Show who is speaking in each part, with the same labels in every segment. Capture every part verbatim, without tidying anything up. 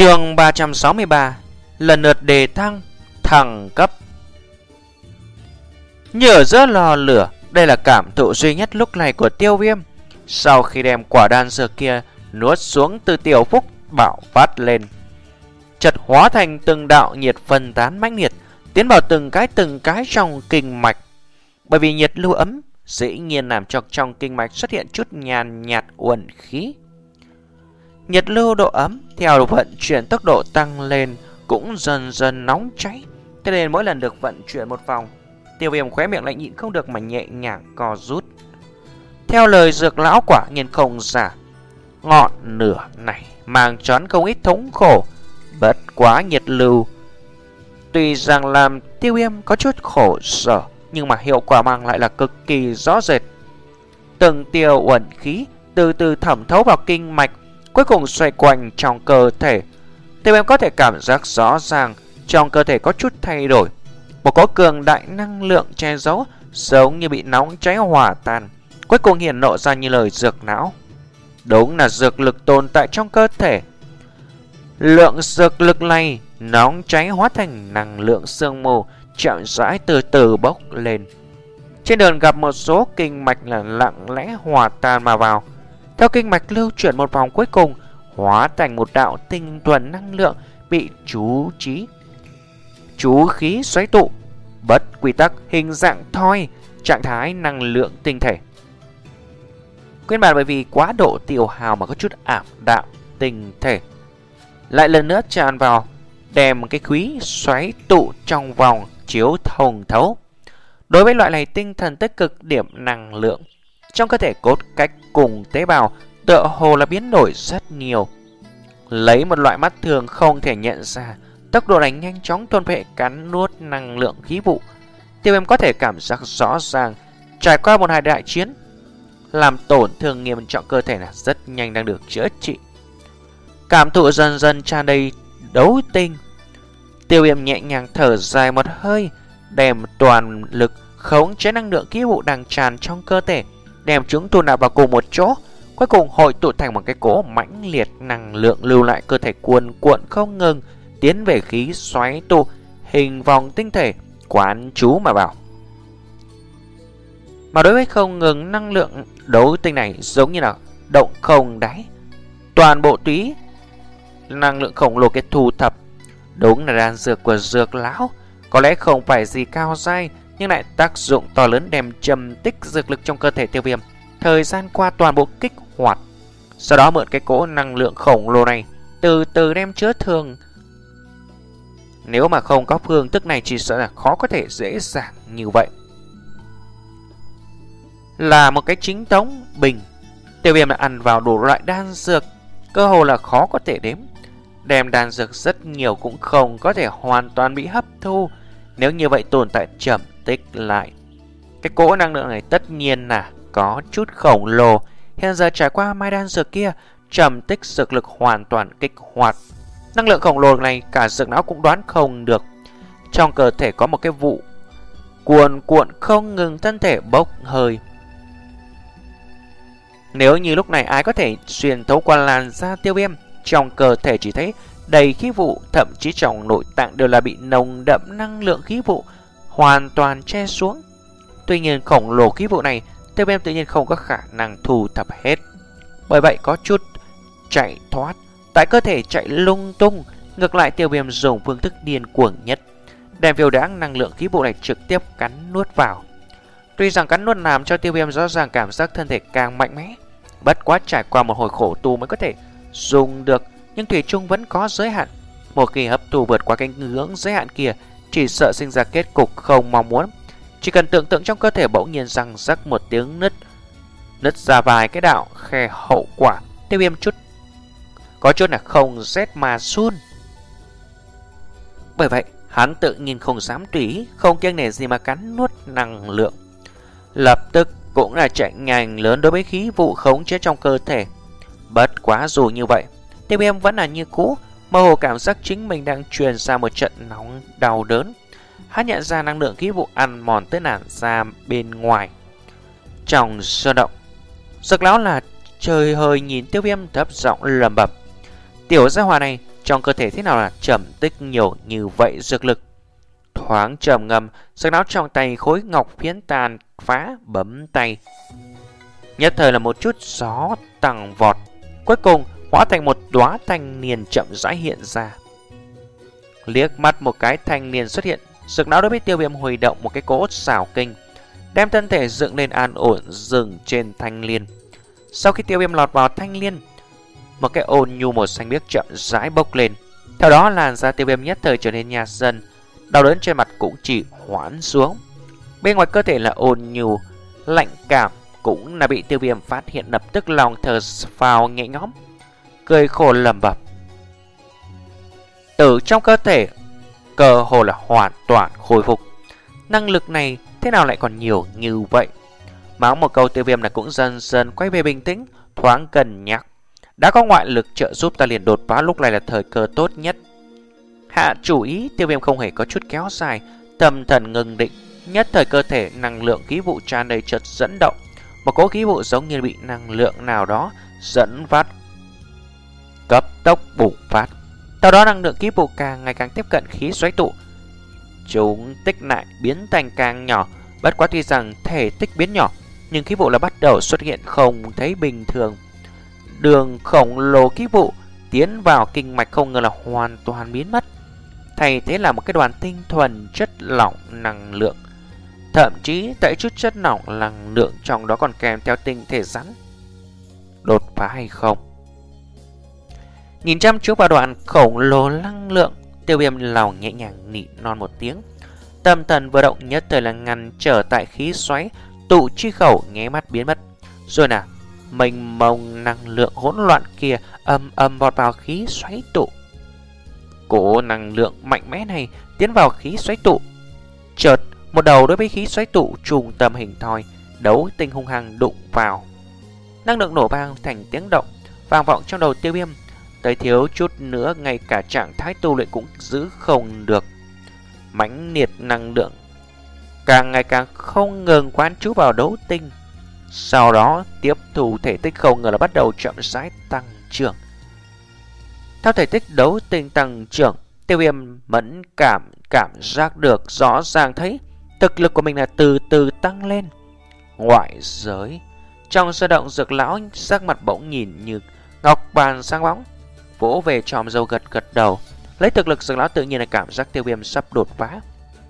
Speaker 1: Chương ba trăm sáu mươi ba. Lần lượt đề thăng thăng cấp. Như ở giữa lò lửa, đây là cảm thụ duy nhất lúc này của Tiêu Viêm. Sau khi đem quả đan dược kia nuốt xuống, từ tiểu phúc bạo phát lên, chợt hóa thành từng đạo nhiệt phân tán mãnh liệt, tiến vào từng cái từng cái trong kinh mạch. Bởi vì nhiệt lưu ấm dĩ nhiên làm cho trong kinh mạch xuất hiện chút nhàn nhạt uẩn khí. Nhiệt lưu độ ấm theo vận chuyển tốc độ tăng lên cũng dần dần nóng cháy. Thế nên mỗi lần được vận chuyển một vòng, Tiêu Viêm khóe miệng lại nhịn không được mà nhẹ nhàng co rút. Theo lời dược lão quả nhiên không giả, ngọn lửa này mang choán không ít thống khổ. Bất quá nhiệt lưu tuy rằng làm Tiêu Viêm có chút khổ sở, nhưng mà hiệu quả mang lại là cực kỳ rõ rệt. Từng tia uẩn khí từ từ thẩm thấu vào kinh mạch, cuối cùng xoay quanh trong cơ thể. Tiêu Viêm có thể cảm giác rõ ràng trong cơ thể có chút thay đổi. Một cỗ cường đại năng lượng che giấu giống như bị nóng cháy hòa tan, cuối cùng hiển lộ ra như lời dược não. Đúng là dược lực tồn tại trong cơ thể. Lượng dược lực này nóng cháy hóa thành năng lượng sương mù, chậm rãi từ từ bốc lên. Trên đường gặp một số kinh mạch là lặng lẽ hòa tan mà vào. Theo kinh mạch lưu chuyển một vòng, cuối cùng hóa thành một đạo tinh thuần năng lượng bị chú trí chú khí xoáy tụ, bất quy tắc hình dạng thoi, trạng thái năng lượng tinh thể. Nguyên bản bởi vì quá độ tiêu hao mà có chút ảm đạm tinh thể lại lần nữa tràn vào, đem cái khí xoáy tụ trong vòng chiếu thông thấu. Đối với loại này tinh thần tích cực điểm năng lượng trong cơ thể cốt cách cùng tế bào tựa hồ là biến đổi rất nhiều. Lấy một loại mắt thường không thể nhận ra tốc độ này nhanh chóng tuôn vệ cắn nuốt năng lượng khí vụ, Tiêu Viêm có thể cảm giác rõ ràng trải qua một hai đại chiến, làm tổn thương nghiêm trọng cơ thể là rất nhanh đang được chữa trị. Cảm thụ dần dần tràn đầy đấu tinh, Tiêu Viêm nhẹ nhàng thở dài một hơi, đem toàn lực khống chế năng lượng khí vụ đang tràn trong cơ thể, đem chúng thu nạp vào cùng một chỗ, cuối cùng hội tụ thành một cái cỗ mãnh liệt năng lượng lưu lại cơ thể cuồn cuộn không ngừng tiến về khí xoáy tụ hình vòng tinh thể quán chú mà vào. Mà đối với không ngừng năng lượng đấu tinh này giống như là động không đáy, toàn bộ túy năng lượng khổng lồ kết thu thập. Đúng là đan dược của dược lão, có lẽ không phải gì cao dai, nhưng lại tác dụng to lớn đem trầm tích dược lực trong cơ thể Tiêu Viêm thời gian qua toàn bộ kích hoạt. Sau đó mượn cái cỗ năng lượng khổng lồ này từ từ đem chữa thương. Nếu mà không có phương thức này chỉ sợ là khó có thể dễ dàng như vậy. Là một cái chính tống bình, Tiêu Viêm đã ăn vào đủ loại đan dược, cơ hồ là khó có thể đếm. Đem đan dược rất nhiều cũng không có thể hoàn toàn bị hấp thu. Nếu như vậy tồn tại chậm tích lại, cái cỗ năng lượng này tất nhiên là có chút khổng lồ. Hiện giờ trải qua mai đan dược kia, trầm tích dược lực hoàn toàn kích hoạt. Năng lượng khổng lồ này cả dược não cũng đoán không được. Trong cơ thể có một cái vụ cuồn cuộn không ngừng, thân thể bốc hơi. Nếu như lúc này ai có thể xuyên thấu qua làn da Tiêu Viêm, trong cơ thể chỉ thấy đầy khí vụ, thậm chí trong nội tạng đều là bị nồng đậm năng lượng khí vụ hoàn toàn che xuống. Tuy nhiên khổng lồ khí vụ này Tiêu Viêm tự nhiên không có khả năng thu thập hết, bởi vậy có chút chạy thoát, tại cơ thể chạy lung tung. Ngược lại Tiêu Viêm dùng phương thức điên cuồng nhất, đem phiêu đãng năng lượng khí vụ này trực tiếp cắn nuốt vào. Tuy rằng cắn nuốt làm cho Tiêu Viêm rõ ràng cảm giác thân thể càng mạnh mẽ, bất quá trải qua một hồi khổ tu mới có thể dùng được, nhưng thủy chung vẫn có giới hạn. Một khi hấp thu vượt qua cái ngưỡng giới hạn kia, chỉ sợ sinh ra kết cục không mong muốn. Chỉ cần tưởng tượng trong cơ thể bỗng nhiên răng rắc một tiếng nứt, nứt ra vài cái đạo khe, hậu quả Tiêu Viêm chút có chút là không rét mà run. Bởi vậy hắn tự nhiên không dám tùy ý, không kiêng nể gì mà cắn nuốt năng lượng. Lập tức cũng là chạy nhanh lớn đối với khí vụ khống chế trong cơ thể. Bất quá dù như vậy, Tiêu Viêm vẫn là như cũ, mơ hồ cảm giác chính mình đang truyền ra một trận nóng đau đớn. Hắn nhận ra năng lượng khí vụ ăn mòn tới làn da bên ngoài. Trong sơ động, dược lão là trời hơi nhìn Tiêu Viêm thấp giọng lẩm bẩm: tiểu gia hỏa này trong cơ thể thế nào là trầm tích nhiều như vậy dược lực. Thoáng trầm ngâm, Dược Lão trong tay khối ngọc phiến tàn phá bấm tay. Nhất thời là một chút gió tăng vọt, cuối cùng hóa thành một đóa thanh niên chậm rãi hiện ra. Liếc mắt một cái thanh niên xuất hiện, Dược Lão đối với Tiêu Viêm huy động một cái cỗ xảo kinh, đem thân thể dựng lên an ổn dừng trên thanh liên. Sau khi Tiêu Viêm lọt vào thanh liên, một cái ôn nhu màu xanh biếc chậm rãi bốc lên. Theo đó làn da Tiêu Viêm nhất thời trở nên nhạt dần, đau đớn trên mặt cũng chỉ hoãn xuống. Bên ngoài cơ thể là ôn nhu, lạnh cảm cũng là bị Tiêu Viêm phát hiện, lập tức lòng thở phào nhẹ nhõm, cười khổ lẩm bẩm. Từ trong cơ thể cơ hồ là hoàn toàn khôi phục. Năng lực này thế nào lại còn nhiều như vậy? Mắng một câu, Tiêu Viêm là cũng dần dần quay về bình tĩnh, thoáng cân nhắc. Đã có ngoại lực trợ giúp ta liền đột phá, lúc này là thời cơ tốt nhất. Hạ chủ ý, Tiêu Viêm không hề có chút kéo dài, tâm thần ngưng định. Nhất thời cơ thể năng lượng khí vụ tràn đầy chợt dẫn động, một cỗ khí vụ giống như bị năng lượng nào đó dẫn phát, cấp tốc bùng phát. Sau đó năng lượng khí vụ càng ngày càng tiếp cận khí xoáy tụ, chúng tích lại biến thành càng nhỏ. Bất quá tuy rằng thể tích biến nhỏ, nhưng khí vụ là bắt đầu xuất hiện không thấy bình thường. Đường khổng lồ khí vụ tiến vào kinh mạch không ngờ là hoàn toàn biến mất, thay thế là một cái đoàn tinh thuần chất lỏng năng lượng. Thậm chí tại chút chất lỏng năng lượng trong đó còn kèm theo tinh thể rắn. Đột phá hay không? Nhìn chăm chú vào đoạn khổng lồ năng lượng, Tiêu Viêm lòng nhẹ nhàng nỉ non một tiếng. Tâm thần vừa động, nhất thời là ngăn trở tại khí xoáy tụ chi khẩu nháy mắt biến mất. Rồi nào, mênh mông năng lượng hỗn loạn kia âm âm vọt vào khí xoáy tụ. Cỗ năng lượng mạnh mẽ này tiến vào khí xoáy tụ, chợt một đầu đối với khí xoáy tụ trùng tâm hình thoi, đấu tinh hung hăng đụng vào. Năng lượng nổ vang thành tiếng động vang vọng trong đầu Tiêu Viêm, tới thiếu chút nữa ngay cả trạng thái tu luyện cũng giữ không được. Mãnh liệt năng lượng càng ngày càng không ngừng quán trú vào đấu tinh, sau đó tiếp thu thể tích không ngờ là bắt đầu chậm rãi tăng trưởng. Theo thể tích đấu tinh tăng trưởng, Tiêu Viêm mẫn cảm cảm giác được rõ ràng thấy thực lực của mình là từ từ tăng lên. Ngoại giới, trong sơ động, Dược Lão sắc mặt bỗng nhìn như ngọc bàn sáng bóng, vỗ về tròm râu gật gật đầu. Lấy thực lực Dược Lão tự nhiên là cảm giác Tiêu Viêm sắp đột phá.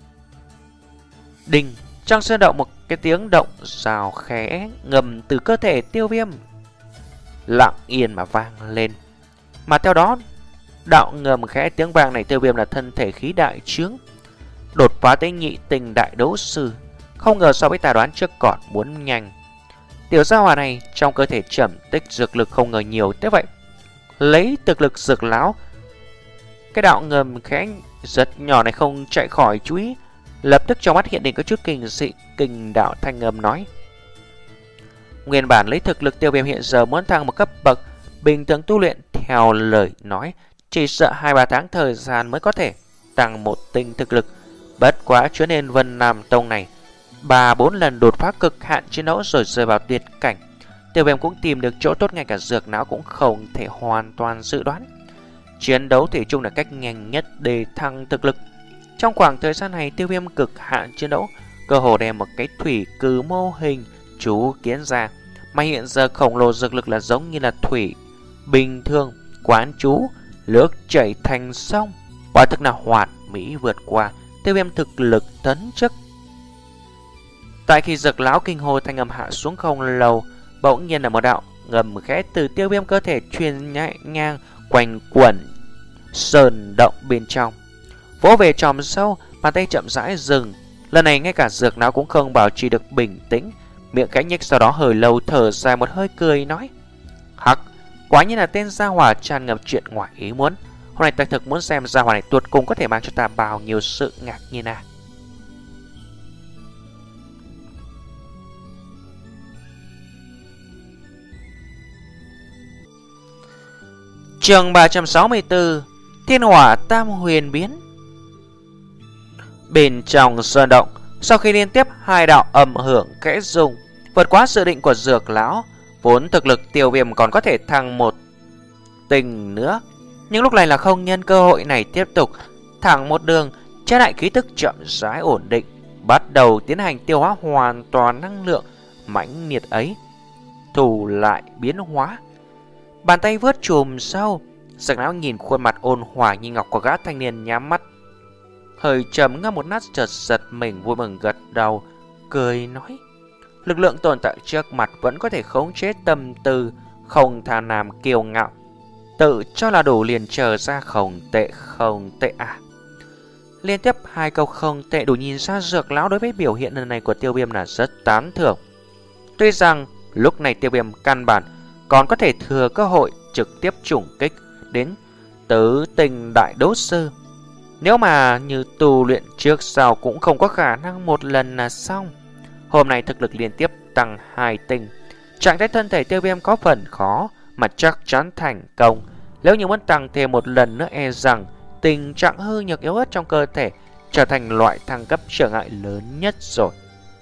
Speaker 1: Đinh, trong sơ động một cái tiếng động rào khẽ ngầm từ cơ thể Tiêu Viêm lặng yên mà vang lên. Mà theo đó, đạo ngầm khẽ tiếng vang này, Tiêu Viêm là thân thể khí đại trướng, đột phá tới nhị tình đại đấu sư. Không ngờ so với ta đoán trước còn muốn nhanh. Tiểu gia hỏa này trong cơ thể trầm tích dược lực không ngờ nhiều thế vậy. Lấy thực lực Dược Lão, cái đạo ngầm khẽ rất nhỏ này không chạy khỏi chú ý. Lập tức trong mắt hiện định có chút kinh dị, kinh đạo thanh âm nói: nguyên bản lấy thực lực Tiêu Viêm hiện giờ muốn thăng một cấp bậc bình thường tu luyện, theo lời nói chỉ sợ hai ba tháng thời gian mới có thể tăng một tinh thực lực. Bất quá chứa nên Vân Nam Tông này ba bốn lần đột phá cực hạn chiến đấu rồi rơi vào tuyệt cảnh. Tiêu Viêm cũng tìm được chỗ tốt, ngay cả Dược Lão cũng không thể hoàn toàn dự đoán. Chiến đấu thủy chung là cách nhanh nhất để thăng thực lực. Trong khoảng thời gian này, Tiêu Viêm cực hạn chiến đấu, cơ hồ đem một cái thủy cử mô hình chú kiến ra, mà hiện giờ khổng lồ dược lực là giống như là thủy bình thường quán chú, nước chảy thành sông, quả thực là hoàn mỹ vượt qua Tiêu Viêm thực lực tấn chức. Tại khi Dược Lão kinh hô thanh âm hạ xuống không lâu, bỗng nhiên là một đạo ngầm khẽ từ Tiêu Viêm cơ thể truyền nhẹ nhàng quanh quẩn sơn động bên trong. Vỗ về tròm sâu, bàn tay chậm rãi dừng. Lần này ngay cả Dược Lão cũng không bảo trì được bình tĩnh, miệng khẽ nhếch, sau đó hơi lâu thở dài một hơi cười nói: hắc, quả nhiên là tên gia hỏa tràn ngập chuyện ngoài ý muốn. Hôm nay ta thực muốn xem gia hỏa này tuột cùng có thể mang cho ta bao nhiêu sự ngạc nhiên à. Chương ba trăm sáu mươi tư, Thiên Hỏa Tam Huyền Biến. Bên trong sơn động, sau khi liên tiếp hai đạo âm hưởng kẽ dùng, vượt quá dự định của Dược Lão, vốn thực lực Tiêu Viêm còn có thể thăng một tinh nữa. Nhưng lúc này là không nhân cơ hội này tiếp tục thẳng một đường, trái lại khí tức chậm rãi ổn định, bắt đầu tiến hành tiêu hóa hoàn toàn năng lượng mãnh liệt ấy, thủ lại biến hóa. Bàn tay vớt chùm sau, Dược Lão nhìn khuôn mặt ôn hòa như ngọc của gã thanh niên, nhắm mắt hơi trầm ngâm một lát, chợt giật mình vui mừng gật đầu, cười nói: lực lượng tồn tại trước mặt vẫn có thể khống chế tâm tư, không tham lam kiêu ngạo, tự cho là đủ liền chờ ra không tệ không tệ à. Liên tiếp hai câu không tệ đủ nhìn ra Dược Lão đối với biểu hiện lần này của Tiêu Viêm là rất tán thưởng. Tuy rằng lúc này Tiêu Viêm căn bản còn có thể thừa cơ hội trực tiếp trùng kích đến tứ tình đại đấu sư. Nếu mà như tu luyện trước sau cũng không có khả năng một lần là xong. Hôm nay thực lực liên tiếp tăng hai tinh, trạng thái thân thể Tiêu Viêm có phần khó mà chắc chắn thành công. Nếu như muốn tăng thêm một lần nữa, e rằng tình trạng hư nhược yếu ớt trong cơ thể trở thành loại thăng cấp trở ngại lớn nhất rồi.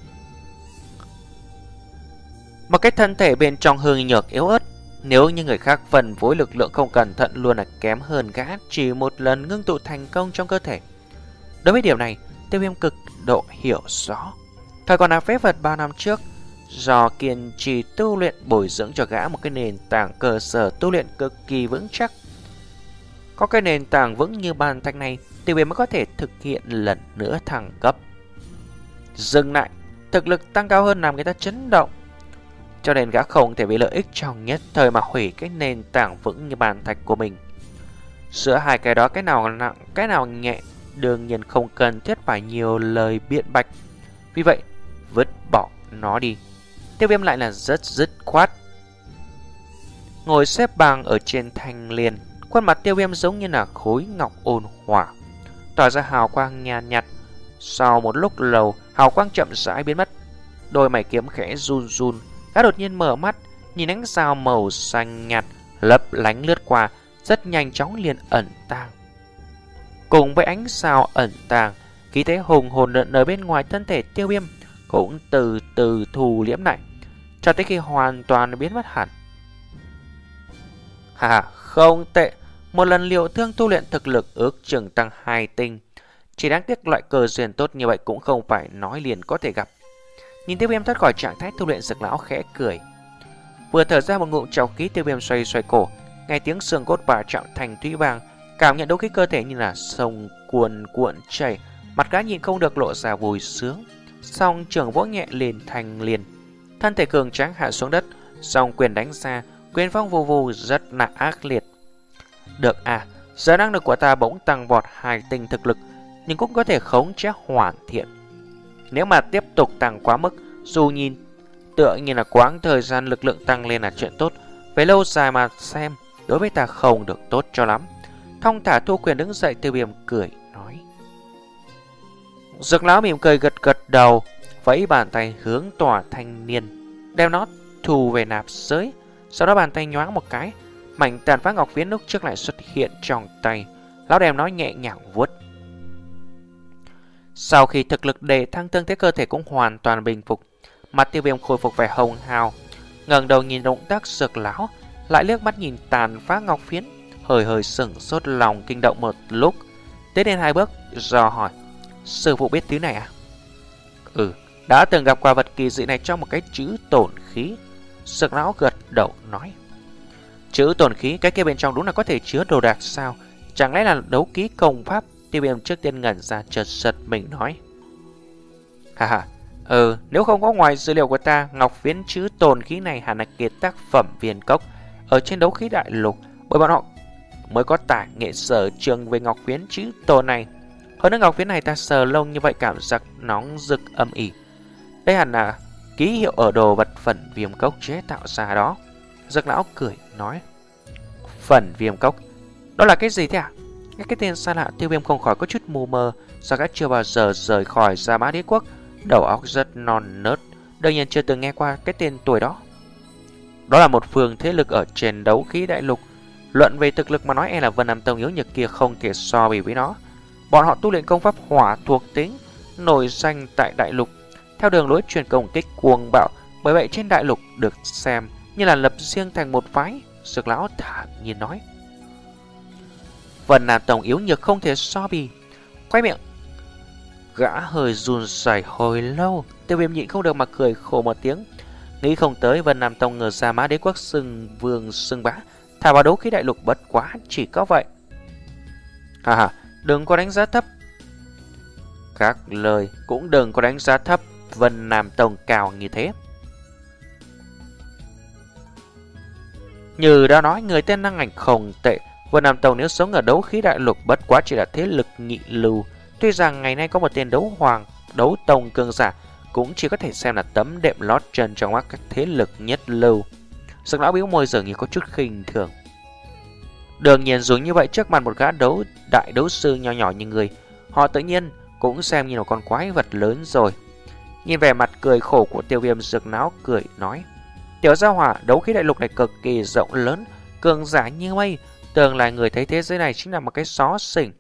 Speaker 1: Một cái thân thể bên trong hư nhược yếu ớt, nếu như người khác phần phối lực lượng không cẩn thận luôn là kém hơn gã chỉ một lần ngưng tụ thành công trong cơ thể. Đối với điều này, Tiêu Viêm cực độ hiểu rõ. Thời còn là phế vật ba năm trước, do kiên trì tu luyện bồi dưỡng cho gã một cái nền tảng cơ sở tu luyện cực kỳ vững chắc. Có cái nền tảng vững như bàn thạch này, Tiêu Viêm mới có thể thực hiện lần nữa thăng cấp. Dừng lại, thực lực tăng cao hơn làm người ta chấn động, cho nên gã không thể vì lợi ích trong nhất thời mà hủy cái nền tảng vững như bàn thạch của mình. Giữa hai cái đó, cái nào nặng, cái nào nhẹ, đương nhiên không cần thiết phải nhiều lời biện bạch. Vì vậy, vứt bỏ nó đi. Tiêu Viêm lại là rất dứt khoát. Ngồi xếp bằng ở trên thanh liên, khuôn mặt Tiêu Viêm giống như là khối ngọc ôn hòa, tỏa ra hào quang nhàn nhạt. Sau một lúc lâu, hào quang chậm rãi biến mất. Đôi mày kiếm khẽ run run, gã đột nhiên mở mắt, nhìn ánh sao màu xanh nhạt lấp lánh lướt qua, rất nhanh chóng liền ẩn tàng. Cùng với ánh sao ẩn tàng, khí thế hùng hồn lượn lờ bên ngoài thân thể Tiêu Viêm cũng từ từ thu liễm lại, cho tới khi hoàn toàn biến mất hẳn. Hà, không tệ, một lần liệu thương tu luyện thực lực ước chừng tăng hai tinh. Chỉ đáng tiếc loại cơ duyên tốt như vậy cũng không phải nói liền có thể gặp. Nhìn Tiêu Viêm thoát khỏi trạng thái tu luyện, Dược Lão khẽ cười. Vừa thở ra một ngụm trọc khí, Tiêu Viêm xoay xoay cổ, nghe tiếng xương cốt va chạm thành thủy vàng, cảm nhận đấu khí cơ thể như là sông cuồn cuộn chảy, mặt gã nhìn không được lộ ra vui sướng. Song trường vỗ nhẹ lên thành liền, thân thể cường tráng hạ xuống đất, song quyền đánh ra, quyền phong vù vù rất là ác liệt. Được à, giờ năng lực của ta bỗng tăng vọt hai tinh thực lực, nhưng cũng có thể khống chế hoàn thiện. Nếu mà tiếp tục tăng quá mức, dù nhìn tựa như là quãng thời gian lực lượng tăng lên là chuyện tốt, về lâu dài mà xem, đối với ta không được tốt cho lắm. Thong thả thu quyền đứng dậy, Tiêu Viêm cười nói. Dược Lão mỉm cười gật gật đầu, vẫy bàn tay hướng tòa thanh niên, đem nó thu về nạp giới. Sau đó bàn tay nhoáng một cái, mảnh tàn phá ngọc phiến lúc trước lại xuất hiện trong tay. Lão đem nó nhẹ nhàng vuốt. Sau khi thực lực đề thăng, tương thế cơ thể cũng hoàn toàn bình phục, mặt Tiêu Viêm khôi phục vẻ hồng hào, ngẩng đầu nhìn động tác Dược Lão, lại liếc mắt nhìn tàn phá ngọc phiến, hơi hơi sững sốt, lòng kinh động một lúc, tiến đến hai bước dò hỏi: sư phụ biết thứ này à? Ừ, đã từng gặp qua vật kỳ dị này trong một cái chữ tổn khí. Dược Lão gật đầu nói. Chữ tổn khí, cái kia bên trong đúng là có thể chứa đồ đạc sao? Chẳng lẽ là đấu ký công pháp? Tiêu Viêm trước tiên ngẩn ra, chợt giật mình nói. Hà hà, ừ, nếu không có ngoài dữ liệu của ta, ngọc phiến chữ tồn khí này hẳn là kiệt tác phẩm Viên Cốc ở trên đấu khí đại lục, bởi bọn họ mới có tài nghệ sở trường về ngọc phiến chữ tồn này. Hơn nữa ngọc phiến này ta sờ lông như vậy cảm giác nóng rực âm ỉ. Đây hẳn là ký hiệu ở đồ vật phần Viêm Cốc chế tạo ra đó. Dược Lão cười nói. Phần Viêm Cốc, đó là cái gì thế à? Nghe cái tên xa lạ, Tiêu Viêm không khỏi có chút mù mờ, do gã chưa bao giờ rời khỏi Gia Mã Đế Quốc, đầu óc rất non nớt, đương nhiên chưa từng nghe qua cái tên tuổi đó. Đó là một phương thế lực ở trên đấu khí đại lục. Luận về thực lực mà nói, e là Vân Nam Tông yếu nhược kia không thể so bì với nó. Bọn họ tu luyện công pháp hỏa thuộc tính, nổi danh tại đại lục, theo đường lối truyền công kích cuồng bạo, bởi vậy trên đại lục được xem như là lập riêng thành một phái. Dược Lão thản nhiên nói. Vân Nam Tông yếu nhược không thể so bì. Quay miệng, gã hơi run rẩy hồi lâu. Tiêu Viêm nhịn không được mà cười khổ một tiếng. Nghĩ không tới Vân Nam Tông ngờ ra Mã Đế Quốc xưng vương xưng bá, thả vào đấu khí đại lục bất quá chỉ có vậy. Hà hà, đừng có đánh giá thấp. Các lời cũng đừng có đánh giá thấp Vân Nam Tông cao như thế. Như đã nói, người tên năng ảnh không tệ. Vân Nam Tông nếu sống ở đấu khí đại lục bất quá chỉ là thế lực nhị lưu. Tuy rằng ngày nay có một tên đấu hoàng, đấu tông cường giả, cũng chỉ có thể xem là tấm đệm lót chân trong mắt các thế lực nhất lưu. Sực lão bĩu môi dường như có chút khinh thường. Đương nhiên dù như vậy trước mặt một gã đấu đại đấu sư nhỏ nhỏ như người, họ tự nhiên cũng xem như một con quái vật lớn rồi. Nhìn vẻ mặt cười khổ của Tiêu Viêm, Dược lão cười nói: Tiểu gia hỏa, đấu khí đại lục này cực kỳ rộng lớn, cường giả như mây, tưởng là người thấy thế giới này chính là một cái xó xỉnh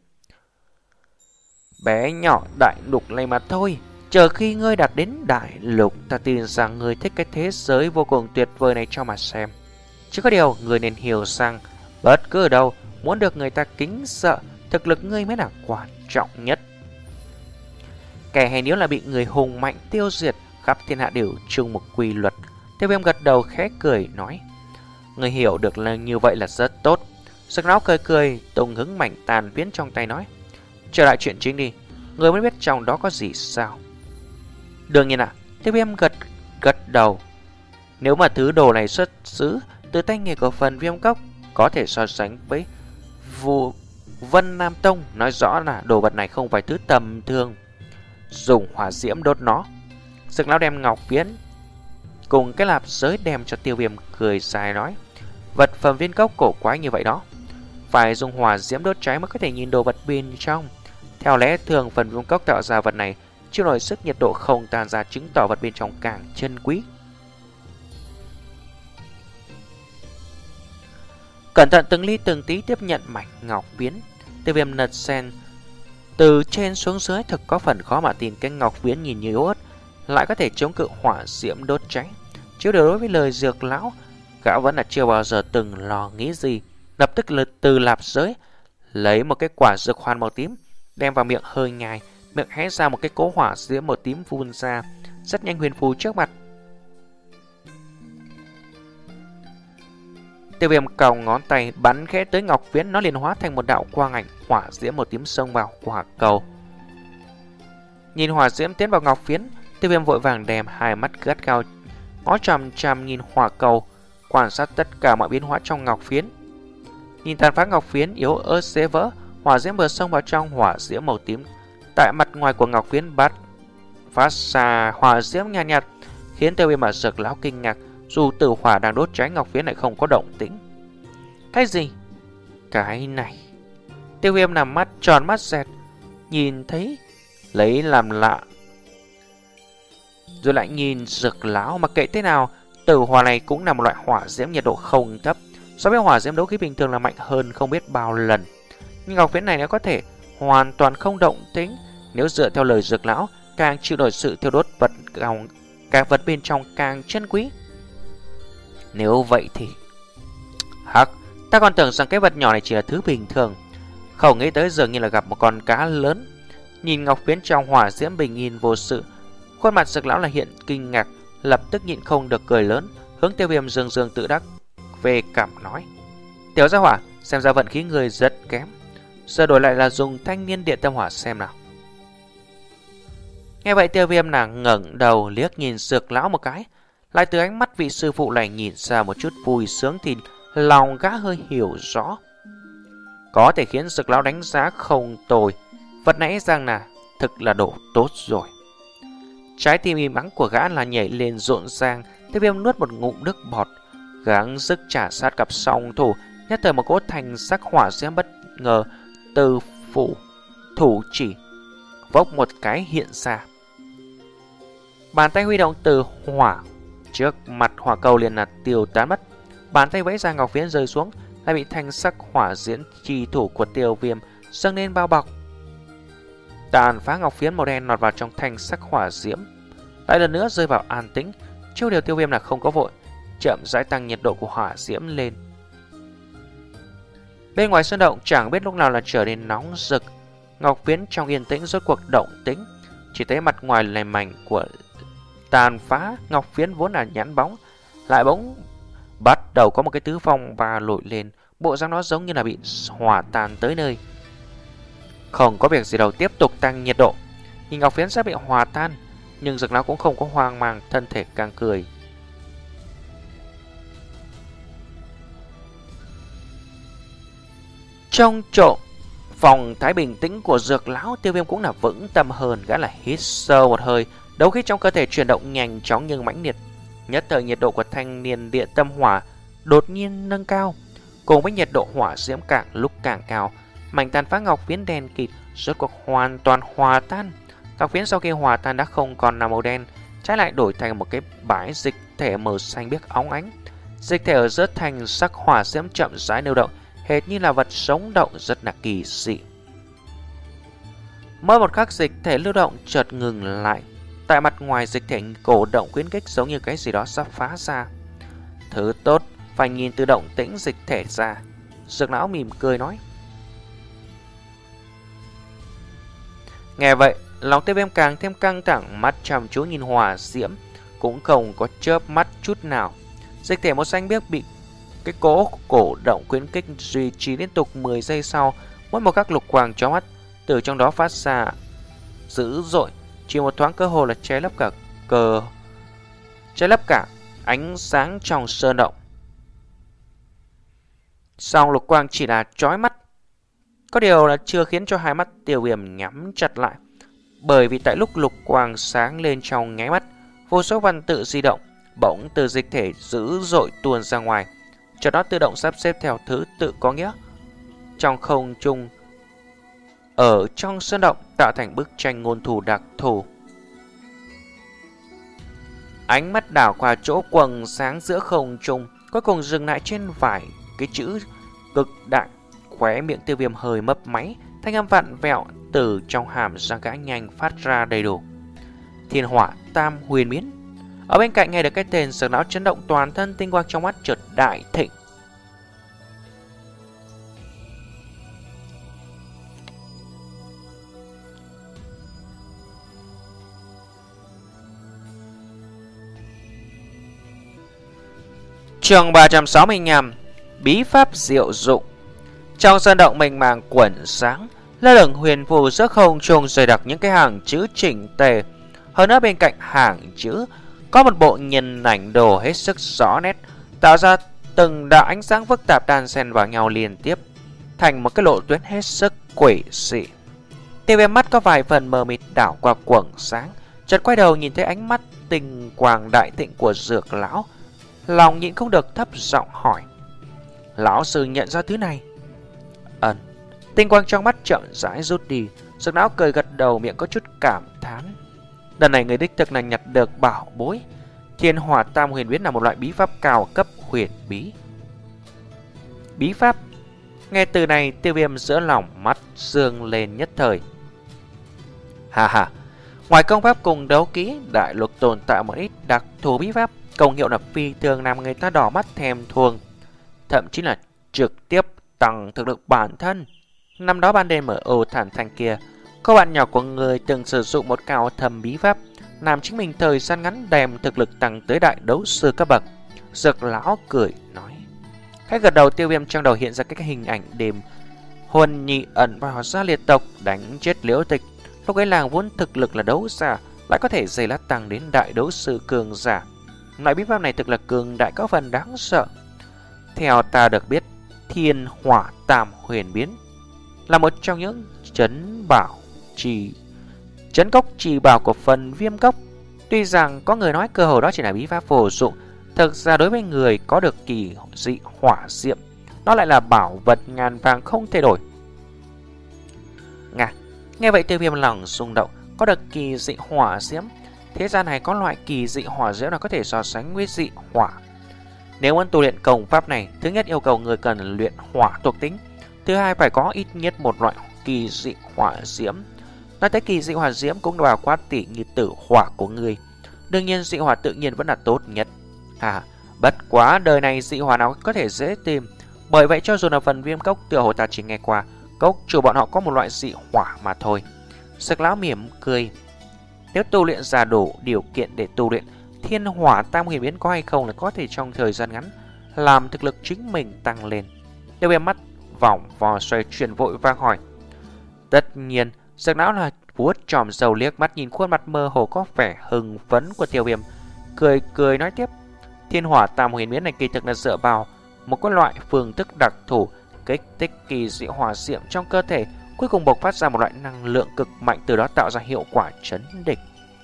Speaker 1: bé nhỏ đại lục này mà thôi. Chờ khi ngươi đạt đến đại lục, ta tin rằng ngươi thích cái thế giới vô cùng tuyệt vời này cho mà xem. Chỉ có điều, ngươi nên hiểu rằng bất cứ ở đâu muốn được người ta kính sợ, thực lực ngươi mới là quan trọng nhất. Kẻ hay nếu là bị người hùng mạnh tiêu diệt, khắp thiên hạ đều chung một quy luật. Tiêu Viêm gật đầu khẽ cười nói: Ngươi hiểu được là như vậy là rất tốt. Sực lão cười cười, tung hứng mảnh tàn viễn trong tay nói: Trở lại chuyện chính đi, ngươi mới biết trong đó có gì sao? Đương nhiên ạ. À, Tiêu Viêm gật gật đầu. Nếu mà thứ đồ này xuất xứ từ tay nghề của phần Viêm Cốc, có thể so sánh với vụ Vân Nam Tông, nói rõ là đồ vật này không phải thứ tầm thường. Dùng hỏa diễm đốt nó. Sực lão đem ngọc viễn cùng cái lạp giới đem cho Tiêu Viêm, cười dài nói: Vật phẩm viên cốc cổ quái như vậy đó, phải dùng hỏa diễm đốt cháy mới có thể nhìn đồ vật bên trong. Theo lẽ thường phần viên cốc tạo ra vật này chịu nổi sức nhiệt độ không tan ra, chứng tỏ vật bên trong càng chân quý. Cẩn thận từng ly từng tí tiếp nhận mảnh ngọc viễn, Tiêu Viêm lật sen từ trên xuống dưới, thực có phần khó mà tin cái ngọc viễn nhìn như yếu ớt lại có thể chống cự hỏa diễm đốt cháy. Chứ đối với lời Dược lão, gã vẫn là chưa bao giờ từng lo nghĩ gì. Lập tức lật từ lạp giới lấy một cái quả dược hoàn màu tím, đem vào miệng hơi nhai, miệng hé ra một cái cỗ hỏa diễm màu tím phun ra, rất nhanh huyền phù trước mặt. Tiêu Viêm còng ngón tay bắn khẽ tới ngọc viễn, nó liền hóa thành một đạo quang ảnh hỏa diễm màu tím xông vào quả cầu. Nhìn hỏa diễm tiến vào ngọc viễn, Tiêu Viêm vội vàng đem hai mắt gắt gao ngó chằm chằm nhìn hỏa cầu, quan sát tất cả mọi biến hóa trong ngọc phiến. Nhìn tàn phá ngọc phiến yếu ớt dễ vỡ, hỏa diễm vừa xông vào trong hỏa diễm màu tím. Tại mặt ngoài của ngọc phiến bát phát ra hỏa diễm nhạt nhạt, khiến Tiêu Viêm và Dược lão kinh ngạc. Dù tử hỏa đang đốt cháy, ngọc phiến lại không có động tĩnh. Cái gì? Cái này. Tiêu Viêm nằm mắt tròn mắt dẹt, nhìn thấy lấy làm lạ, rồi lại nhìn Dược lão. Mặc kệ thế nào, tử hỏa này cũng là một loại hỏa diễm nhiệt độ không thấp, so với hỏa diễm đấu khí bình thường là mạnh hơn không biết bao lần. Nhưng ngọc phiến này nó có thể hoàn toàn không động tĩnh. Nếu dựa theo lời Dược lão, càng chịu nổi sự thiêu đốt vật càng, càng vật bên trong càng chân quý. Nếu vậy thì hắc, ta còn tưởng rằng cái vật nhỏ này chỉ là thứ bình thường, không nghĩ tới dường như là gặp một con cá lớn. Nhìn ngọc phiến trong hỏa diễm bình yên vô sự, khuôn mặt Dược lão là hiện kinh ngạc, lập tức nhịn không được cười lớn, hướng Tiêu Viêm dương dương tự đắc về cảm nói: Tiểu gia hỏa, xem ra vận khí người rất kém, giờ đổi lại là dùng thanh niên điện tâm hỏa xem nào. Nghe vậy Tiêu Viêm nàng ngẩng đầu liếc nhìn Dược lão một cái, lại từ ánh mắt vị sư phụ này nhìn ra một chút vui sướng, thì lòng gã hơi hiểu rõ. Có thể khiến Dược lão đánh giá không tồi, vật này rằng là thực là đồ tốt rồi. Trái tim im ắng của gã là nhảy lên rộn ràng. Tiêu Viêm nuốt một ngụm nước bọt, gắng sức trả sát cặp song thủ. Nhất thời một cỗ thành sắc hỏa diễm bất ngờ từ phủ thủ chỉ vốc một cái hiện ra. Bàn tay huy động từ hỏa, trước mặt hỏa cầu liền là tiêu tán mất. Bàn tay vẫy ra, ngọc phiến rơi xuống, lại bị thanh sắc hỏa diễm trì thủ của Tiêu Viêm dâng lên bao bọc. Tàn phá ngọc phiến màu đen nọt vào trong thanh sắc hỏa diễm, lại lần nữa rơi vào an tĩnh. Chiêu điều Tiêu Viêm là không có vội, chậm rãi tăng nhiệt độ của hỏa diễm lên. Bên ngoài sơn động chẳng biết lúc nào là trở nên nóng rực. Ngọc Viễn trong yên tĩnh rốt cuộc động tĩnh, chỉ thấy mặt ngoài lèm mảnh của tàn phá. Ngọc Viễn vốn là nhẵn bóng, lại bỗng bắt đầu có một cái tứ phong và nổi lên, bộ dáng nó giống như là bị hòa tan tới nơi. Không có việc gì đâu, tiếp tục tăng nhiệt độ. Nhìn Ngọc Viễn sẽ bị hòa tan, nhưng Dược Lão cũng không có hoang mang, thân thể càng cười. Trong trộm phòng thái bình tĩnh của Dược Lão, Tiêu Viêm cũng là vững tâm hơn, gã là hít sâu một hơi, đấu khí trong cơ thể chuyển động nhanh chóng nhưng mãnh liệt. Nhất thời nhiệt độ của thanh niên địa tâm hỏa đột nhiên nâng cao, cùng với nhiệt độ hỏa diễm càng lúc càng cao, mảnh tàn phá Ngọc Viễn đen kịt rốt cuộc hoàn toàn hòa tan. Ngọc Viễn sau khi hòa tan đã không còn là màu đen, trái lại đổi thành một cái bãi dịch thể màu xanh biếc óng ánh. Dịch thể ở giữa thành sắc hỏa diễm chậm rãi nêu động, hệt như là vật sống động, rất là kỳ dị. Mỗi một khắc dịch thể lưu động chợt ngừng lại. Tại mặt ngoài dịch thể cổ động khuyến kích, giống như cái gì đó sắp phá ra. Thứ tốt, phải nhìn từ động tĩnh dịch thể ra. Dược Lão mỉm cười nói. Nghe vậy, lòng Tiêu Viêm càng thêm căng thẳng, mắt chăm chú nhìn hỏa diễm, cũng không có chớp mắt chút nào. Dịch thể màu xanh biếc bị cái cỗ cổ động khuyến kích duy trì liên tục mười giây sau, mỗi một các lục quang chói mắt từ trong đó phát ra dữ dội, chỉ một thoáng cơ hồ là che lấp cả cờ che lấp cả ánh sáng trong sơn động. Song lục quang chỉ là chói mắt, có điều là chưa khiến cho hai mắt Tiêu Viêm nhắm chặt lại, bởi vì tại lúc lục quang sáng lên trong nháy mắt, vô số văn tự di động bỗng từ dịch thể dữ dội tuôn ra ngoài, cho nó tự động sắp xếp theo thứ tự có nghĩa trong không trung ở trong sơn động, tạo thành bức tranh ngôn thù đặc thù. Ánh mắt đảo qua chỗ quầng sáng giữa không trung, cuối cùng dừng lại trên vài cái chữ cực đại. Khóe miệng Tiêu Viêm hơi mấp máy, thanh âm vặn vẹo từ trong hàm răng gã nhanh phát ra đầy đủ. Thiên Hỏa Tam Huyền Biến. Ở bên cạnh nghe được cái tên, Dược Lão chấn động toàn thân, tinh quang trong mắt chợt đại thịnh. Chương ba trăm sáu mươi lăm. Bí pháp diệu dụng. Trong sơn động mênh màng quẩn sáng, lơ lửng huyền phù giữa không trung dày đặc những cái hàng chữ chỉnh tề. Hơn nữa bên cạnh hàng chữ có một bộ nhân ảnh đồ hết sức rõ nét, tạo ra từng đạo ánh sáng phức tạp đan xen vào nhau liên tiếp, thành một cái lộ tuyến hết sức quỷ dị. Tiêu Viêm mắt có vài phần mờ mịt đảo qua quầng sáng, chợt quay đầu nhìn thấy ánh mắt tinh quang đại thịnh của Dược Lão, lòng nhịn không được thấp giọng hỏi: Lão sư nhận ra thứ này? Ẩn. Tinh quang trong mắt chậm rãi rút đi, Dược Lão cười gật đầu, miệng có chút cảm thán. Lần này người đích thực là nhặt được bảo bối. Thiên Hỏa Tam Huyền Biến là một loại bí pháp cao cấp huyền bí. Bí pháp. Nghe từ này, Tiêu Viêm giữa lòng mắt dương lên nhất thời. Hà hà, ngoài công pháp cùng đấu kỹ, đại lục tồn tại một ít đặc thù bí pháp, công hiệu là phi thường làm người ta đỏ mắt thèm thuồng, thậm chí là trực tiếp tăng thực lực bản thân. Năm đó ban đêm ở Ô Thản Thanh kia, có bạn nhỏ của người từng sử dụng một cao thầm bí pháp, làm chính mình thời gian ngắn đem thực lực tăng tới đại đấu sư cấp bậc. Dược Lão cười nói. Khách gật đầu. Tiêu Viêm trong đầu hiện ra cái hình ảnh đêm Huân Nhị ẩn vào gia liệt tộc đánh chết Liễu Tịch. Lúc ấy làng vốn thực lực là đấu giả, lại có thể dày lát tăng đến đại đấu sư cường giả. Loại bí pháp này thực là cường đại có phần đáng sợ. Theo ta được biết, Thiên Hỏa Tam Huyền Biến là một trong những trấn bảo trì trấn cốc trì bảo của phần Viêm Cốc. Tuy rằng có người nói cơ hồ đó chỉ là bí pháp vô dụng, thực ra đối với người có được kỳ dị hỏa diệm, nó lại là bảo vật ngàn vàng không thay đổi. Ngà, nghe vậy Tiêu Viêm lòng rung động. Có được kỳ dị hỏa diễm, thế gian này có loại kỳ dị hỏa diễm nào có thể so sánh với dị hỏa? Nếu muốn tu luyện công pháp này, thứ nhất yêu cầu người cần luyện hỏa thuộc tính, thứ hai phải có ít nhất một loại kỳ dị hỏa diễm. Nói tới kỳ dị hỏa diễm cũng bao quát tỷ như tử hỏa của người. Đương nhiên dị hỏa tự nhiên vẫn là tốt nhất. À, bất quá đời này dị hỏa nào có thể dễ tìm, Bởi vậy cho dù là phần viêm cốc tựa hồ ta chỉ nghe qua, cốc chủ bọn họ có một loại dị hỏa mà thôi. Dược lão mỉm cười. Nếu tu luyện ra đủ điều kiện để tu luyện thiên hỏa tam huyền biến có hay không là có thể trong thời gian ngắn làm thực lực chính mình tăng lên. Tiêu viêm mắt vòng vò xoay chuyển vội vang hỏi. Tất nhiên, dược lão là vuốt tròm dầu liếc mắt nhìn khuôn mặt mơ hồ có vẻ hưng phấn của tiêu viêm, cười cười nói tiếp. Thiên hỏa tam huyền biến này kỳ thực là dựa vào một cái loại phương thức đặc thù kích thích kỳ dị hỏa diệm trong cơ thể, cuối cùng bộc phát ra một loại năng lượng cực mạnh, từ đó tạo ra hiệu quả chấn địch.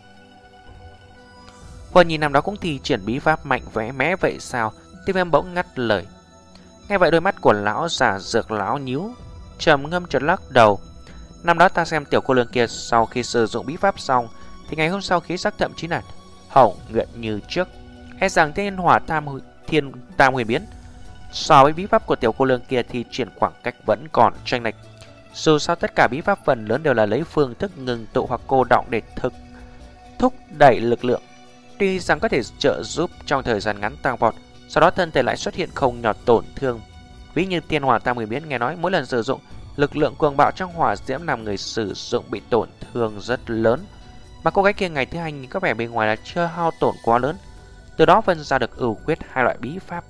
Speaker 1: Huân nhìn năm đó cũng thi triển bí pháp mạnh vẽ mẽ vậy sao? Tiêu viêm bỗng ngắt lời. Nghe vậy đôi mắt của lão già dược lão nhíu, trầm ngâm chợt lắc đầu. Năm đó ta xem tiểu cô nương kia sau khi sử dụng bí pháp xong thì ngày hôm sau khí sắc thậm chí là hồng nhuận như trước. E rằng thiên hỏa tam thiên tam huyền biến so với bí pháp của tiểu cô nương kia thì triển khoảng cách vẫn còn chênh lệch. Dù sao tất cả bí pháp phần lớn đều là lấy phương thức ngừng tụ hoặc cô đọng để thực thúc đẩy lực lượng, tuy rằng có thể trợ giúp trong thời gian ngắn tăng vọt, sau đó thân thể lại xuất hiện không nhỏ tổn thương. Ví như thiên hỏa tam huyền biến, nghe nói mỗi lần sử dụng lực lượng cuồng bạo trong hỏa diễm làm người sử dụng bị tổn thương rất lớn, mà cô gái kia ngày thứ hai nhìn có vẻ bên ngoài là chưa hao tổn quá lớn, từ đó phân ra được ưu quyết hai loại bí pháp.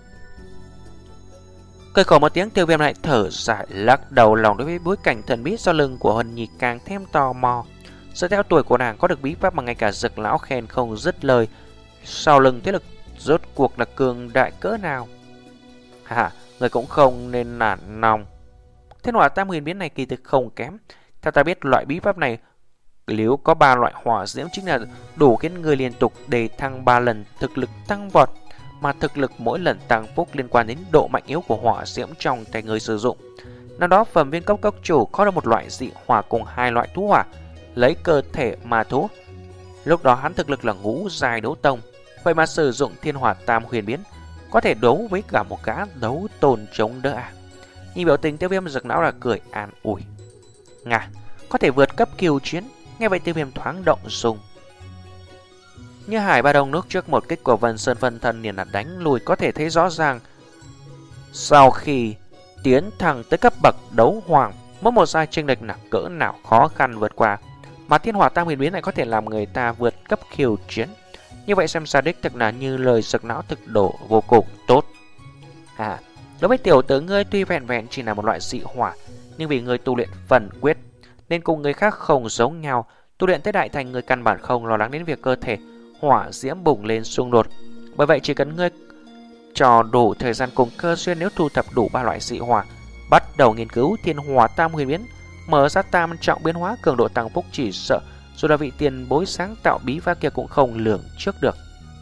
Speaker 1: Cười khổ một tiếng, tiêu viêm lại thở dài lắc đầu, lòng đối với bối cảnh thần bí sau lưng của Huân Nhi càng thêm tò mò. Dựa theo tuổi của nàng có được bí pháp mà ngay cả dược lão khen không dứt lời, sau lưng thế lực rốt cuộc là cường đại cỡ nào? Hả, người cũng không nên nản lòng. Thiên hỏa tam huyền biến này kỳ thực không kém. Theo ta biết, loại bí pháp này nếu có ba loại hỏa diễm chính là đủ khiến người liên tục đề thăng ba lần thực lực tăng vọt, mà thực lực mỗi lần tăng phúc liên quan đến độ mạnh yếu của hỏa diễm trong tay người sử dụng. Năm đó phẩm viên cốc cốc chủ có được một loại dị hỏa cùng hai loại thú hỏa, lấy cơ thể mà thú. Lúc đó hắn thực lực là ngũ giai đấu tông, vậy mà sử dụng thiên hỏa tam huyền biến có thể đấu với cả một gã đấu tôn chống đỡ à. Nhìn biểu tình, tiêu viêm giật não là cười an ủi. Ngà, có thể vượt cấp kiêu chiến. Nghe vậy tiêu viêm thoáng động dung. Như Hải Ba Đông nước trước một kích của Vân Sơn phân thân liền là đánh lùi, có thể thấy rõ ràng. Sau khi tiến thẳng tới cấp bậc đấu hoàng, mỗi một giai chênh lệch là cỡ nào khó khăn vượt qua, mà thiên hỏa tam huyền biến này có thể làm người ta vượt cấp khiêu chiến. Như vậy xem ra đích thực là như lời giật não thực độ vô cùng tốt. À, đối với tiểu tử ngươi tuy vẹn vẹn chỉ là một loại dị hỏa, nhưng vì ngươi tu luyện phần quyết nên cùng người khác không giống nhau. Tu luyện tới đại thành, người căn bản không lo lắng đến việc cơ thể hỏa diễm bùng lên xung đột. Bởi vậy chỉ cần ngươi cho đủ thời gian cùng cơ duyên, nếu thu thập đủ ba loại dị hỏa, bắt đầu nghiên cứu thiên hỏa tam huyền biến, mở ra tam trọng biến hóa, cường độ tăng phúc chỉ sợ dù là vị tiền bối sáng tạo bí pháp kia cũng không lường trước được.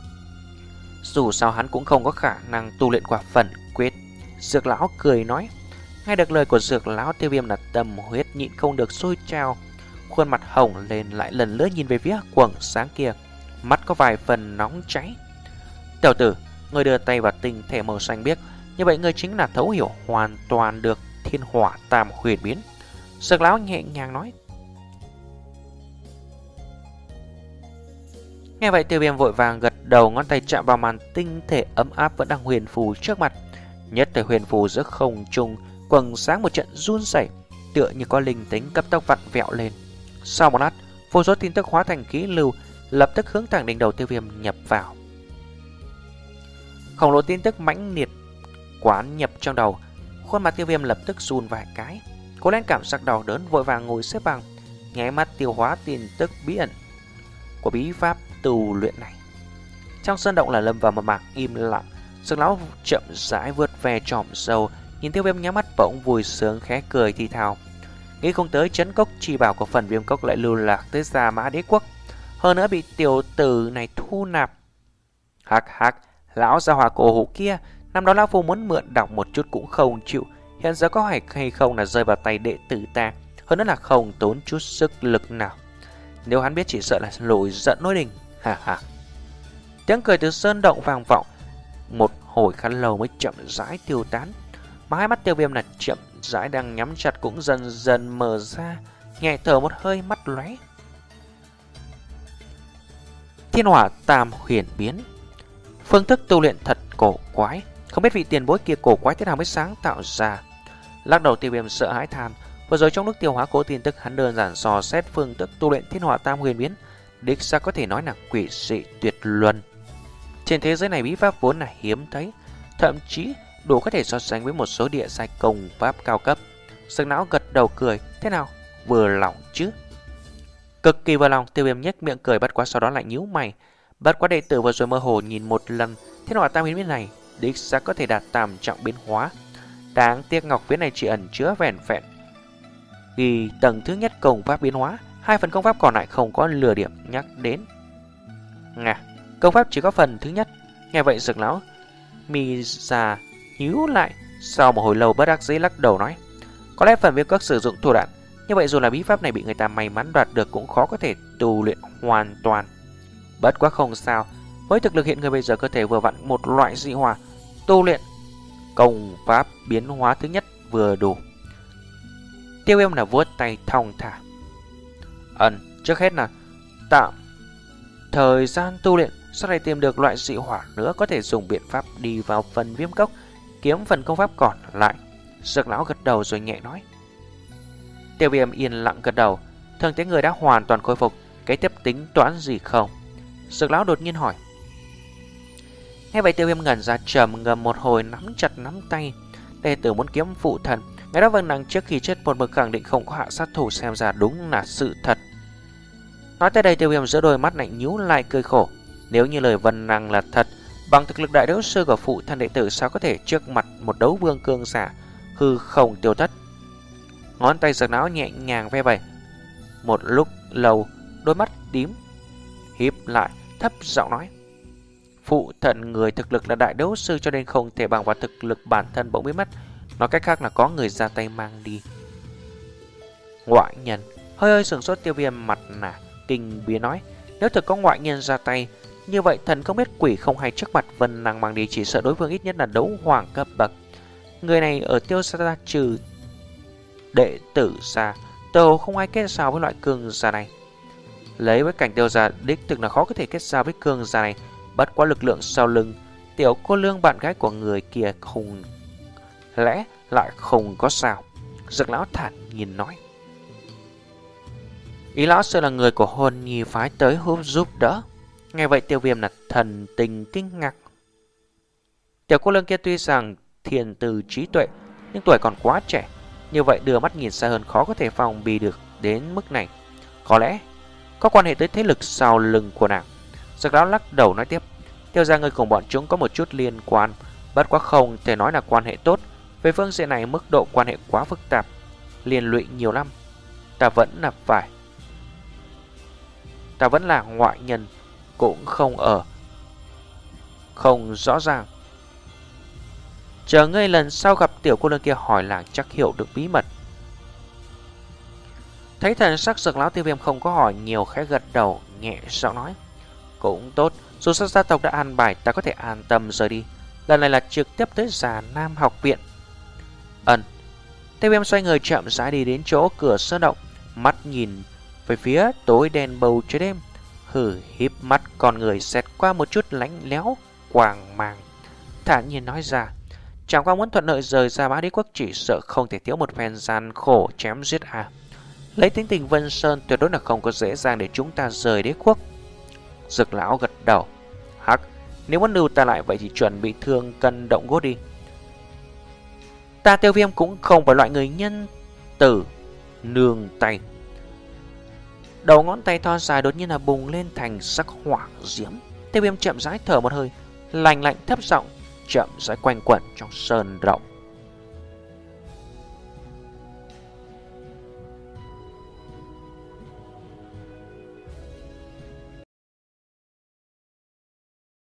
Speaker 1: Dù sao hắn cũng không có khả năng tu luyện qua phần quyết. Dược lão cười nói. Nghe được lời của dược lão, tiêu viêm là tâm huyết nhịn không được sôi trào, khuôn mặt hồng lên, lại lần nữa nhìn về phía quầng sáng kia, mắt có vài phần nóng cháy. Tiểu tử, người đưa tay vào tinh thể màu xanh biếc, như vậy người chính là thấu hiểu hoàn toàn được thiên hỏa tam huyền biến. Dược lão nhẹ nhàng nói. Nghe vậy tiêu viêm vội vàng gật đầu, ngón tay chạm vào màn tinh thể ấm áp vẫn đang huyền phù trước mặt. Nhất thời huyền phù giữa không trung, quầng sáng một trận run rẩy, tựa như có linh tính cấp tốc vặn vẹo lên. Sau một lát, vô số tin tức hóa thành khí lưu, lập tức hướng thẳng đỉnh đầu tiêu viêm nhập vào. Khổng lồ tin tức mãnh liệt quán nhập trong đầu, khuôn mặt tiêu viêm lập tức run vài cái, cố lên cảm giác đau đớn, vội vàng ngồi xếp bằng, nháy mắt tiêu hóa tin tức bí ẩn của bí pháp tu luyện này. Trong sơn động là lâm vào một mảng im lặng. Dược lão chậm rãi vượt về tròm dầu, nhìn tiêu viêm nhắm mắt bỗng vui sướng khẽ cười thì thào. Nghĩ không tới trấn cốc chi bảo của phần viêm cốc lại lưu lạc tới Gia Mã Đế quốc, hơn nữa bị tiểu tử này thu nạp. Hắc hắc, lão gia hỏa cổ hủ kia, năm đó lão phu muốn mượn đọc một chút cũng không chịu, hiện giờ có hay hay không là rơi vào tay đệ tử ta, hơn nữa là không tốn chút sức lực nào. Nếu hắn biết chỉ sợ là nổi giận nỗi đình. Ha ha. Tiếng cười từ sơn động vang vọng, một hồi khá lâu mới chậm rãi tiêu tán, mà hai mắt tiêu viêm là chậm rãi đang nhắm chặt cũng dần dần mở ra, nhẹ thở một hơi, mắt lóe. Thiên hỏa tam huyền biến, phương thức tu luyện thật cổ quái. Không biết vị tiền bối kia cổ quái thế nào mới sáng tạo ra. Lắc đầu, Tiêu Viêm sợ hãi than. Vừa rồi trong lúc tiêu hóa cố tin tức, hắn đơn giản dò xét phương thức tu luyện Thiên Hỏa Tam Huyền Biến, đích xác có thể nói là quỷ dị tuyệt luân. Trên thế giới này bí pháp vốn là hiếm thấy, thậm chí đủ có thể so sánh với một số địa sai công pháp cao cấp. Sừng Não gật đầu cười, thế nào, vừa lòng chứ? Cực kỳ vừa lòng. Tiêu Viêm nhếch miệng cười, bất quá sau đó lại nhíu mày. Bất quá đệ tử vừa rồi mơ hồ nhìn một lần Thiên Hỏa Tam Huyền Biến này, đích xác có thể đạt tam trọng biến hóa. Đáng tiếc ngọc viễn này chỉ ẩn chứa vẻn vẹn ghi tầng thứ nhất công pháp biến hóa, hai phần công pháp còn lại không có lừa điểm nhắc đến. Ngà, công pháp chỉ có phần thứ nhất. Nghe vậy Dược Lão mi già nhíu lại, sau một hồi lâu bất đắc dĩ lắc đầu nói, có lẽ phần viêm các sử dụng thủ đoạn như vậy, dù là bí pháp này bị người ta may mắn đoạt được cũng khó có thể tu luyện hoàn toàn. Bất quá không sao, với thực lực hiện người bây giờ cơ thể vừa vặn một loại dị hỏa, tu luyện công pháp biến hóa thứ nhất vừa đủ. Tiêu Viêm là vuốt tay thong thả. Ẩn, trước hết là tạm thời gian tu luyện, sau này tìm được loại dị hỏa nữa có thể dùng biện pháp đi vào phần viêm cốc, kiếm phần công pháp còn lại. Dược Lão gật đầu rồi nhẹ nói. Tiêu Viêm yên lặng gật đầu, thương thế người đã hoàn toàn khôi phục, cái tiếp tính toán gì không? Dược Lão đột nhiên hỏi. Nghe vậy Tiêu Viêm ngẩn ra, trầm ngâm một hồi, nắm chặt nắm tay. Đệ tử muốn kiếm phụ thần, ngày đó Vân Năng trước khi chết một mực khẳng định không có hạ sát thủ, xem ra đúng là sự thật. Nói tới đây Tiêu Viêm giữa đôi mắt lạnh nhíu lại cười khổ. Nếu như lời Vân Năng là thật, bằng thực lực đại đấu sư của phụ thân đệ tử sao có thể trước mặt một đấu vương cương giả hư không tiêu thất. Ngón tay Dược Lão nhẹ nhàng ve vẩy. Một lúc lâu, đôi mắt tím híp lại, thấp giọng nói, phụ thân người thực lực là đại đấu sư cho nên không thể bằng vào thực lực bản thân bỗng biến mất. Nói cách khác là có người ra tay mang đi. Ngoại nhân. Hơi hơi sửng sốt Tiêu Viêm mặt nạ kinh biến nói, nếu thực có ngoại nhân ra tay, như vậy thần không biết quỷ không hay trước mặt Vân Năng mang đi, chỉ sợ đối phương ít nhất là đấu hoàng cấp bậc. Người này ở Tiêu gia trừ đệ tử gia, tàu không ai kết giao với loại cường giả này. Lấy với cảnh Tiêu gia đích thực là khó có thể kết giao với cường giả này. Bất quá lực lượng sau lưng tiểu cô lương bạn gái của người kia không lẽ lại không có sao. Dược Lão thản nhiên nói. Ý lão sư là người của hồn nhi phái tới hút giúp đỡ. Nghe vậy Tiêu Viêm là thần tình kinh ngạc. Tiểu cô lương kia tuy rằng thiền từ trí tuệ, nhưng tuổi còn quá trẻ, như vậy đưa mắt nhìn xa hơn khó có thể phòng bì được đến mức này. Có lẽ có quan hệ tới thế lực sau lưng của nàng. Dược Lão lắc đầu nói tiếp, Tiêu gia người cùng bọn chúng có một chút liên quan, bất quá không thể nói là quan hệ tốt. Về phương diện này mức độ quan hệ quá phức tạp, liên lụy nhiều lắm. Ta vẫn là phải Ta vẫn là ngoại nhân, cũng không ở không rõ ràng. Chờ ngươi lần sau gặp tiểu cô nương kia hỏi làng chắc hiểu được bí mật. Thấy thần sắc Dược Lão, Tiêu Viêm không có hỏi nhiều, khẽ gật đầu nhẹ giọng nói, cũng tốt, dù sao gia tộc đã an bài, ta có thể an tâm rời đi. Lần này là trực tiếp tới Già Nam học viện. Ẩn. Tiêu Viêm xoay người chậm rãi đi đến chỗ cửa sơn động, mắt nhìn về phía tối đen bầu trời đêm, hử híp mắt, con người xẹt qua một chút lánh léo quàng màng, thản nhiên nói ra, chẳng qua muốn thuận lợi rời ra Bá Đế quốc chỉ sợ không thể thiếu một phen gian khổ chém giết à. Lấy tính tình Vân Sơn tuyệt đối là không có dễ dàng để chúng ta rời đế quốc. Dược Lão gật đầu, hắc, nếu muốn lưu ta lại vậy thì chuẩn bị thương cân động cốt đi. Ta Tiêu Viêm cũng không phải loại người nhân tử nương tay. Đầu ngón tay thon dài đột nhiên là bùng lên thành sắc hỏa diễm. Tiêu Viêm chậm rãi thở một hơi, lạnh lạnh thấp giọng chậm rãi quanh quẩn trong sơn động.